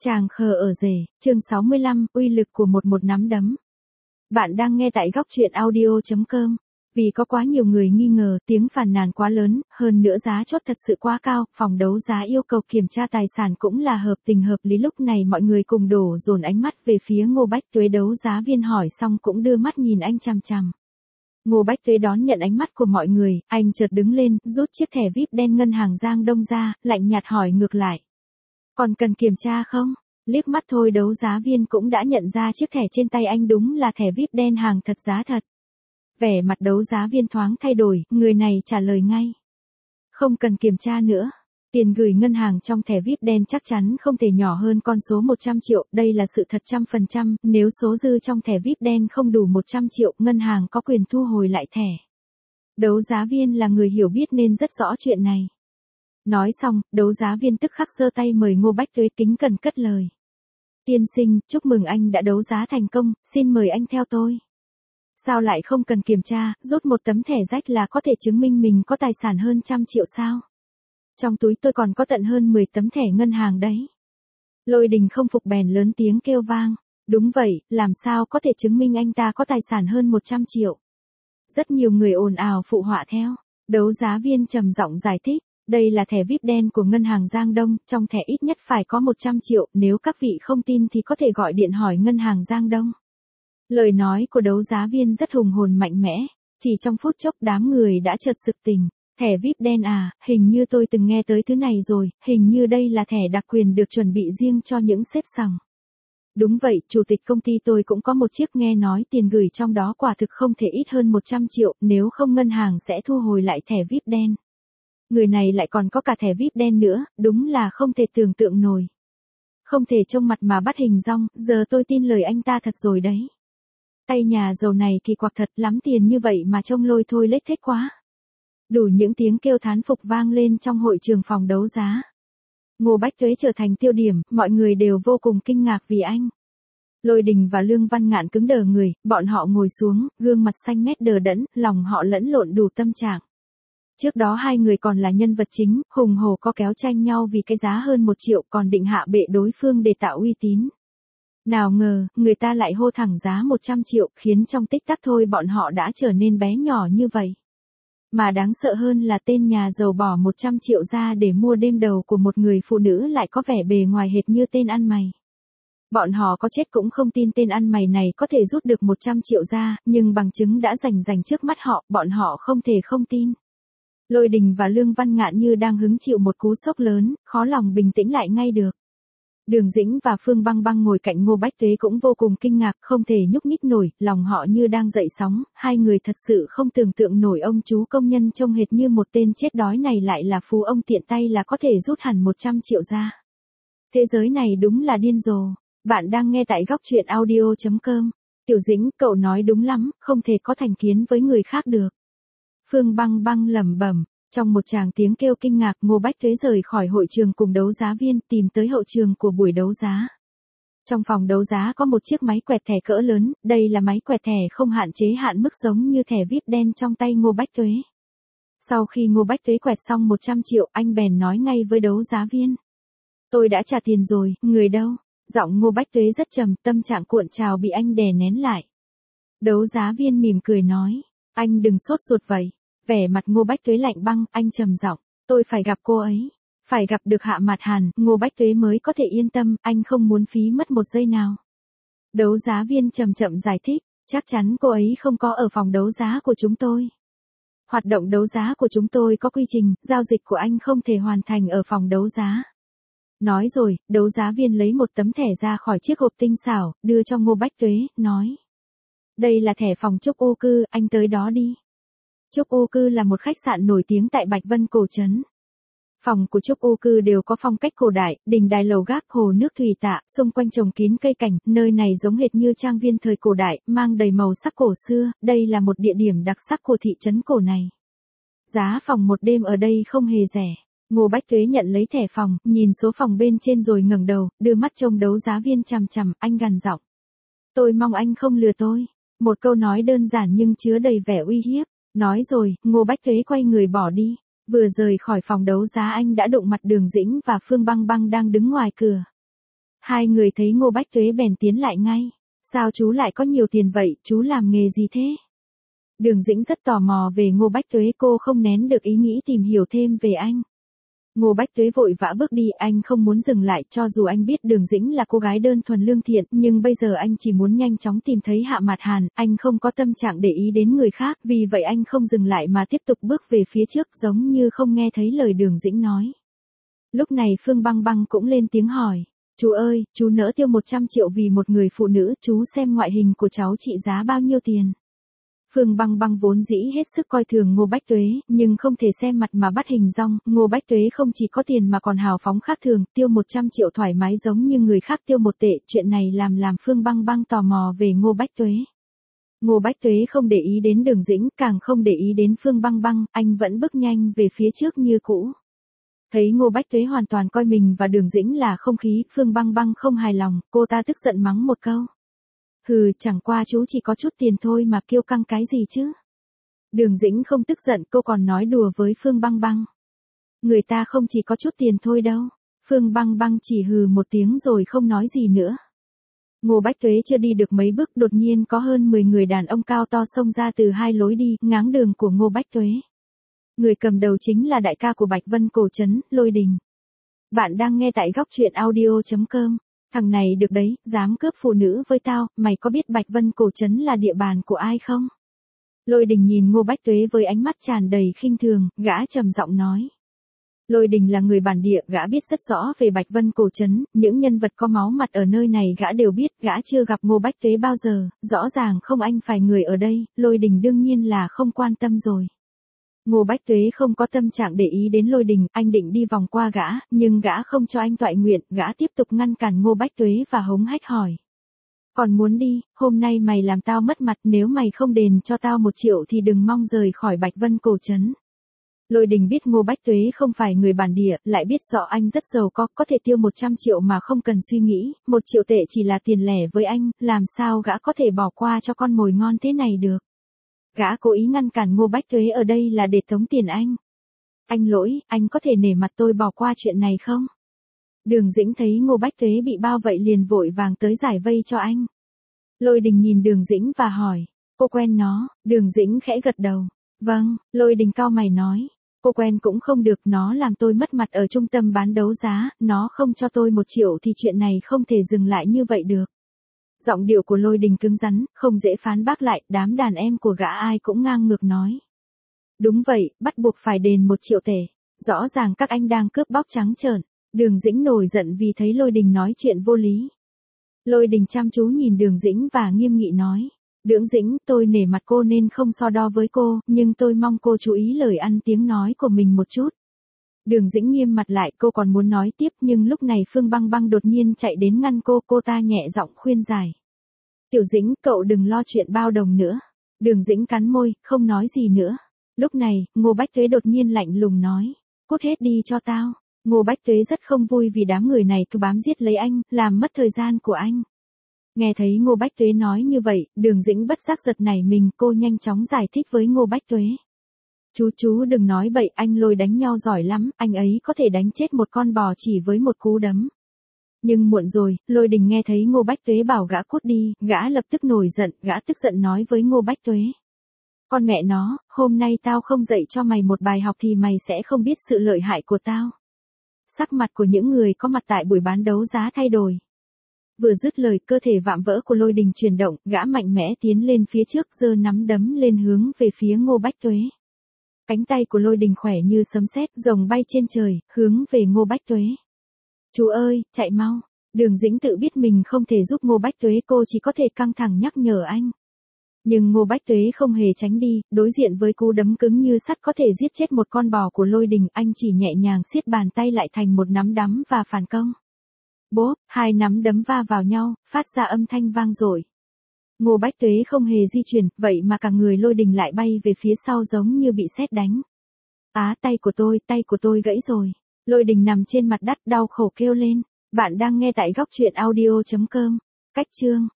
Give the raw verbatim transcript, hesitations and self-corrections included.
Chàng khờ ở rể, chương sáu mươi lăm, uy lực của một một nắm đấm. Bạn đang nghe tại góc truyện audio chấm com. Vì có quá nhiều người nghi ngờ, tiếng phàn nàn quá lớn, hơn nữa giá chốt thật sự quá cao, phòng đấu giá yêu cầu kiểm tra tài sản cũng là hợp tình hợp lý. Lúc này mọi người cùng đổ dồn ánh mắt về phía Ngô Bách Tuế. Đấu giá viên hỏi xong cũng đưa mắt nhìn anh chằm chằm. Ngô Bách Tuế đón nhận ánh mắt của mọi người, anh chợt đứng lên, rút chiếc thẻ víp đen ngân hàng Giang Đông ra, lạnh nhạt hỏi ngược lại. Còn cần kiểm tra không? Liếc mắt thôi đấu giá viên cũng đã nhận ra chiếc thẻ trên tay anh đúng là thẻ víp đen hàng thật giá thật. Vẻ mặt đấu giá viên thoáng thay đổi, người này trả lời ngay. Không cần kiểm tra nữa. Tiền gửi ngân hàng trong thẻ víp đen chắc chắn không thể nhỏ hơn con số một trăm triệu, đây là sự thật trăm phần trăm, nếu số dư trong thẻ víp đen không đủ một trăm triệu, ngân hàng có quyền thu hồi lại thẻ. Đấu giá viên là người hiểu biết nên rất rõ chuyện này. Nói xong, đấu giá viên tức khắc giơ tay mời Ngô Bách Tuế kính cẩn cất lời. Tiên sinh, chúc mừng anh đã đấu giá thành công, xin mời anh theo tôi. Sao lại không cần kiểm tra, rút một tấm thẻ rách là có thể chứng minh mình có tài sản hơn trăm triệu sao? Trong túi tôi còn có tận hơn mười tấm thẻ ngân hàng đấy. Lôi Đình không phục bèn lớn tiếng kêu vang. Đúng vậy, làm sao có thể chứng minh anh ta có tài sản hơn một trăm triệu? Rất nhiều người ồn ào phụ họa theo. Đấu giá viên trầm giọng giải thích. Đây là thẻ víp đen của ngân hàng Giang Đông, trong thẻ ít nhất phải có một trăm triệu, nếu các vị không tin thì có thể gọi điện hỏi ngân hàng Giang Đông. Lời nói của đấu giá viên rất hùng hồn mạnh mẽ, chỉ trong phút chốc đám người đã chợt sực tỉnh. Thẻ víp đen à, hình như tôi từng nghe tới thứ này rồi, hình như đây là thẻ đặc quyền được chuẩn bị riêng cho những sếp sòng. Đúng vậy, chủ tịch công ty tôi cũng có một chiếc, nghe nói tiền gửi trong đó quả thực không thể ít hơn một trăm triệu, nếu không ngân hàng sẽ thu hồi lại thẻ víp đen. Người này lại còn có cả thẻ víp đen nữa, đúng là không thể tưởng tượng nổi. Không thể trông mặt mà bắt hình dong, giờ tôi tin lời anh ta thật rồi đấy. Tay nhà giàu này kỳ quặc thật, lắm tiền như vậy mà trông lôi thôi lết thết quá. Đủ những tiếng kêu thán phục vang lên trong hội trường phòng đấu giá. Ngô Bách Tuế trở thành tiêu điểm, mọi người đều vô cùng kinh ngạc vì anh. Lôi Đình và Lương Văn Ngạn cứng đờ người, bọn họ ngồi xuống, gương mặt xanh mét đờ đẫn, lòng họ lẫn lộn đủ tâm trạng. Trước đó hai người còn là nhân vật chính, hùng hổ có kéo tranh nhau vì cái giá hơn một triệu, còn định hạ bệ đối phương để tạo uy tín. Nào ngờ, người ta lại hô thẳng giá một trăm triệu, khiến trong tích tắc thôi bọn họ đã trở nên bé nhỏ như vậy. Mà đáng sợ hơn là tên nhà giàu bỏ một trăm triệu ra để mua đêm đầu của một người phụ nữ lại có vẻ bề ngoài hệt như tên ăn mày. Bọn họ có chết cũng không tin tên ăn mày này có thể rút được một trăm triệu ra, nhưng bằng chứng đã rành rành trước mắt họ, bọn họ không thể không tin. Lôi Đình và Lương Văn Ngạn như đang hứng chịu một cú sốc lớn, khó lòng bình tĩnh lại ngay được. Đường Dĩnh và Phương Băng Băng ngồi cạnh Ngô Bách Tuế cũng vô cùng kinh ngạc, không thể nhúc nhích nổi, lòng họ như đang dậy sóng, hai người thật sự không tưởng tượng nổi ông chú công nhân trông hệt như một tên chết đói này lại là phú ông tiện tay là có thể rút hẳn một trăm triệu ra. Thế giới này đúng là điên rồ. Bạn đang nghe tại góc truyện audio chấm com. Tiểu Dĩnh, cậu nói đúng lắm, không thể có thành kiến với người khác được. Phương Băng Băng lẩm bẩm. Trong một tràng tiếng kêu kinh ngạc, Ngô Bách Tuế rời khỏi hội trường cùng đấu giá viên, tìm tới hậu trường của buổi đấu giá. Trong phòng đấu giá có một chiếc máy quẹt thẻ cỡ lớn, đây là máy quẹt thẻ không hạn chế hạn mức giống như thẻ víp đen trong tay Ngô Bách Tuế. Sau khi Ngô Bách Tuế quẹt xong một trăm triệu, anh bèn nói ngay với đấu giá viên. Tôi đã trả tiền rồi, người đâu? Giọng Ngô Bách Tuế rất trầm, tâm trạng cuộn trào bị anh đè nén lại. Đấu giá viên mỉm cười nói, anh đừng sốt ruột vậy. Vẻ mặt Ngô Bách Tuế lạnh băng, anh trầm giọng, tôi phải gặp cô ấy, phải gặp được Hạ Mạt Hàn, Ngô Bách Tuế mới có thể yên tâm, anh không muốn phí mất một giây nào. Đấu giá viên chậm chậm giải thích, chắc chắn cô ấy không có ở phòng đấu giá của chúng tôi. Hoạt động đấu giá của chúng tôi có quy trình, giao dịch của anh không thể hoàn thành ở phòng đấu giá. Nói rồi, đấu giá viên lấy một tấm thẻ ra khỏi chiếc hộp tinh xảo, đưa cho Ngô Bách Tuế, nói. Đây là thẻ phòng Trúc Ô Cư, anh tới đó đi. Trúc Ô Cư là một khách sạn nổi tiếng tại Bạch Vân Cổ Trấn. Phòng của Trúc Ô Cư đều có phong cách cổ đại, đình đài lầu gác, hồ nước thủy tạ, xung quanh trồng kín cây cảnh, nơi này giống hệt như trang viên thời cổ đại, mang đầy màu sắc cổ xưa, đây là một địa điểm đặc sắc của thị trấn cổ này. Giá phòng một đêm ở đây không hề rẻ. Ngô Bách Tuế nhận lấy thẻ phòng, nhìn số phòng bên trên rồi ngẩng đầu, đưa mắt trông đấu giá viên chằm chằm, anh gằn giọng. Tôi mong anh không lừa tôi. Một câu nói đơn giản nhưng chứa đầy vẻ uy hiếp. Nói rồi, Ngô Bách Tuế quay người bỏ đi. Vừa rời khỏi phòng đấu giá anh đã đụng mặt Đường Dĩnh và Phương Băng Băng đang đứng ngoài cửa. Hai người thấy Ngô Bách Tuế bèn tiến lại ngay. Sao chú lại có nhiều tiền vậy, chú làm nghề gì thế? Đường Dĩnh rất tò mò về Ngô Bách Tuế, cô không nén được ý nghĩ tìm hiểu thêm về anh. Ngô Bách Tuế vội vã bước đi, anh không muốn dừng lại, cho dù anh biết Đường Dĩnh là cô gái đơn thuần lương thiện, nhưng bây giờ anh chỉ muốn nhanh chóng tìm thấy Hạ Mạt Hàn, anh không có tâm trạng để ý đến người khác, vì vậy anh không dừng lại mà tiếp tục bước về phía trước giống như không nghe thấy lời Đường Dĩnh nói. Lúc này Phương Băng Băng cũng lên tiếng hỏi, chú ơi, chú nỡ tiêu một trăm triệu vì một người phụ nữ, chú xem ngoại hình của cháu trị giá bao nhiêu tiền. Phương Băng Băng vốn dĩ hết sức coi thường Ngô Bách Tuế, nhưng không thể xem mặt mà bắt hình dong, Ngô Bách Tuế không chỉ có tiền mà còn hào phóng khác thường, tiêu một trăm triệu thoải mái giống như người khác tiêu một tệ, chuyện này làm làm Phương Băng Băng tò mò về Ngô Bách Tuế. Ngô Bách Tuế không để ý đến Đường Dĩnh, càng không để ý đến Phương Băng Băng, anh vẫn bước nhanh về phía trước như cũ. Thấy Ngô Bách Tuế hoàn toàn coi mình và Đường Dĩnh là không khí, Phương Băng Băng không hài lòng, cô ta tức giận mắng một câu. Hừ, chẳng qua chú chỉ có chút tiền thôi mà kiêu căng cái gì chứ. Đường Dĩnh không tức giận, cô còn nói đùa với Phương Băng Băng. Người ta không chỉ có chút tiền thôi đâu. Phương Băng Băng chỉ hừ một tiếng rồi không nói gì nữa. Ngô Bách Tuế chưa đi được mấy bước, đột nhiên có hơn mười người đàn ông cao to xông ra từ hai lối đi, ngáng đường của Ngô Bách Tuế. Người cầm đầu chính là đại ca của Bạch Vân Cổ Trấn, Lôi Đình. Bạn đang nghe tại góc truyện audio chấm com. Thằng này được đấy, dám cướp phụ nữ với tao, mày có biết Bạch Vân Cổ Trấn là địa bàn của ai không? Lôi Đình nhìn Ngô Bách Tuế với ánh mắt tràn đầy khinh thường, gã trầm giọng nói. Lôi Đình là người bản địa, gã biết rất rõ về Bạch Vân Cổ Trấn, những nhân vật có máu mặt ở nơi này gã đều biết, gã chưa gặp Ngô Bách Tuế bao giờ, rõ ràng không anh phải người ở đây, Lôi Đình đương nhiên là không quan tâm rồi. Ngô Bách Tuế không có tâm trạng để ý đến Lôi Đình, anh định đi vòng qua gã, nhưng gã không cho anh toại nguyện, gã tiếp tục ngăn cản Ngô Bách Tuế và hống hách hỏi. Còn muốn đi, hôm nay mày làm tao mất mặt, nếu mày không đền cho tao một triệu thì đừng mong rời khỏi Bạch Vân Cổ Trấn. Lôi Đình biết Ngô Bách Tuế không phải người bản địa, lại biết rõ anh rất giàu có, có thể tiêu một trăm triệu mà không cần suy nghĩ, một triệu tệ chỉ là tiền lẻ với anh, làm sao gã có thể bỏ qua cho con mồi ngon thế này được. Gã cố ý ngăn cản Ngô Bách Tuế ở đây là để tống tiền anh. Anh lỗi, anh có thể nể mặt tôi bỏ qua chuyện này không? Đường Dĩnh thấy Ngô Bách Tuế bị bao vậy liền vội vàng tới giải vây cho anh. Lôi Đình nhìn Đường Dĩnh và hỏi, cô quen nó? Đường Dĩnh khẽ gật đầu. Vâng, Lôi Đình cau mày nói. Cô quen cũng không được, nó làm tôi mất mặt ở trung tâm bán đấu giá, nó không cho tôi một triệu thì chuyện này không thể dừng lại như vậy được. Giọng điệu của Lôi Đình cứng rắn, không dễ phán bác lại, đám đàn em của gã ai cũng ngang ngược nói. Đúng vậy, bắt buộc phải đền một triệu tệ. Rõ ràng các anh đang cướp bóc trắng trợn. Đường Dĩnh nổi giận vì thấy Lôi Đình nói chuyện vô lý. Lôi Đình chăm chú nhìn Đường Dĩnh và nghiêm nghị nói. Đường Dĩnh, tôi nể mặt cô nên không so đo với cô, nhưng tôi mong cô chú ý lời ăn tiếng nói của mình một chút. Đường Dĩnh nghiêm mặt lại, cô còn muốn nói tiếp nhưng lúc này Phương Băng Băng đột nhiên chạy đến ngăn cô, cô ta nhẹ giọng khuyên giải. Tiểu Dĩnh, cậu đừng lo chuyện bao đồng nữa. Đường Dĩnh cắn môi, không nói gì nữa. Lúc này, Ngô Bách Tuế đột nhiên lạnh lùng nói. Cút hết đi cho tao. Ngô Bách Tuế rất không vui vì đám người này cứ bám giết lấy anh, làm mất thời gian của anh. Nghe thấy Ngô Bách Tuế nói như vậy, Đường Dĩnh bất giác giật nảy mình, cô nhanh chóng giải thích với Ngô Bách Tuế. Chú chú đừng nói bậy, anh Lôi đánh nhau giỏi lắm, anh ấy có thể đánh chết một con bò chỉ với một cú đấm. Nhưng muộn rồi, Lôi Đình nghe thấy Ngô Bách Tuế bảo gã cút đi, gã lập tức nổi giận, gã tức giận nói với Ngô Bách Tuế. Con mẹ nó, hôm nay tao không dạy cho mày một bài học thì mày sẽ không biết sự lợi hại của tao. Sắc mặt của những người có mặt tại buổi bán đấu giá thay đổi. Vừa dứt lời, cơ thể vạm vỡ của Lôi Đình chuyển động, gã mạnh mẽ tiến lên phía trước, giơ nắm đấm lên hướng về phía Ngô Bách Tuế. Cánh tay của Lôi Đình khỏe như sấm sét, rồng bay trên trời, hướng về Ngô Bách Tuế. Chú ơi, chạy mau. Đường Dĩnh tự biết mình không thể giúp Ngô Bách Tuế, cô chỉ có thể căng thẳng nhắc nhở anh. Nhưng Ngô Bách Tuế không hề tránh đi, đối diện với cú đấm cứng như sắt có thể giết chết một con bò của Lôi Đình, anh chỉ nhẹ nhàng siết bàn tay lại thành một nắm đấm và phản công. Bốp, hai nắm đấm va vào nhau, phát ra âm thanh vang dội. Ngô Bách Tuế không hề di chuyển, vậy mà cả người Lôi Đình lại bay về phía sau giống như bị sét đánh. Á, tay của tôi, tay của tôi gãy rồi. Lôi Đình nằm trên mặt đất đau khổ kêu lên. Bạn đang nghe tại góc truyện audio chấm com. Cách chương